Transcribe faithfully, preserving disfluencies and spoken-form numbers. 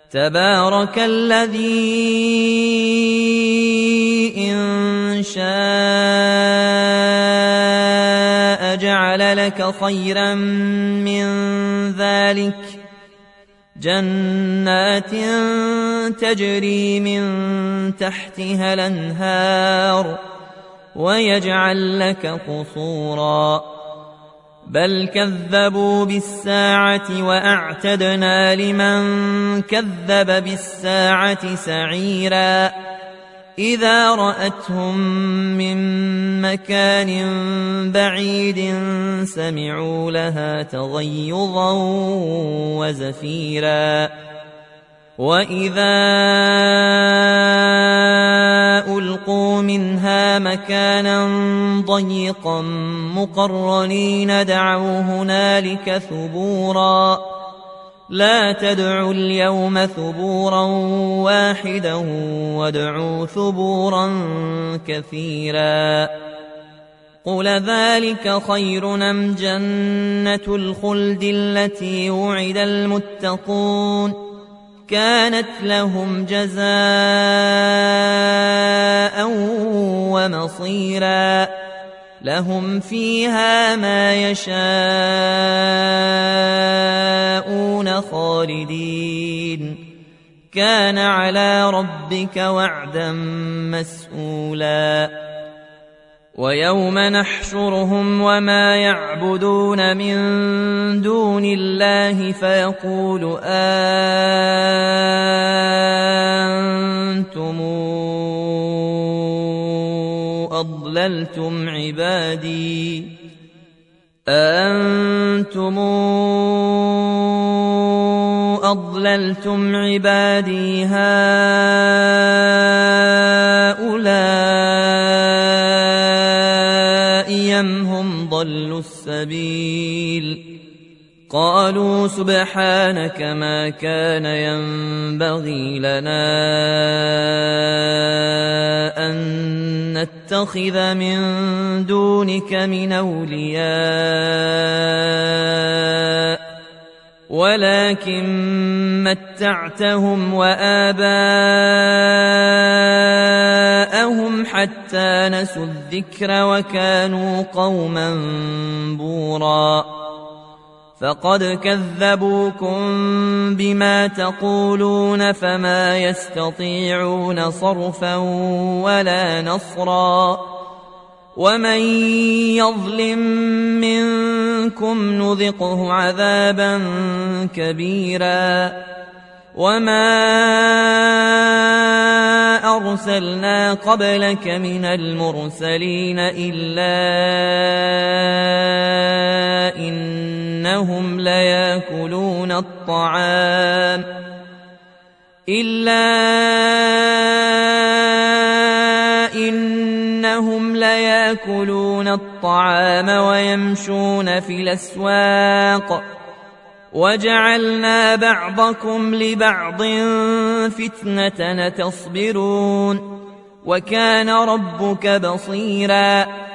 تبارك الذي إن شاء جعل لك خيرا من ذلك جنات تجري من تحتها الأنهار ويجعل لك قصورا بل كذبوا بالساعة وأعتدنا لمن كذب بالساعة سعيرا إذا رأتهم من مكان بعيد سمعوا لها تغيظا وزفيرا وإذا ألقوا منها مكانا ضيقا مقرنين دعوا هنالك ثبورا لا تدعوا اليوم ثبورا واحدا وادعوا ثبورا كثيرا قل ذلك خير أم جنة الخلد التي وعد المتقون كانت لهم جزاء ومصيرا لهم فيها ما يشاءون خالدين كان على ربك وعدا مسئولا ويوم نحشرهم وما يعبدون من دون الله فيقول أنتم أضللتم عبادي أنتم أضللتم عبادي هؤلاء أم هم ضلوا السبيل قالوا سبحانك ما كان ينبغي لنا أن نتخذ من دونك من أولياء ولكن متعتهم وآباءهم حتى نسوا الذكر وكانوا قوما بورا فقد كذبوكم بما تقولون فما يستطيعون صرفا ولا نصرا ومن يظلم منكم نذقه عذابا كبيرا وما أرسلنا قبلك من المرسلين إلا إنهم ليأكلون الطعام إلا إنهم ليأكلون الطعام ويمشون في الأسواق وجعلنا بعضكم لبعض فتنة تصبرون وكان ربك بصيرا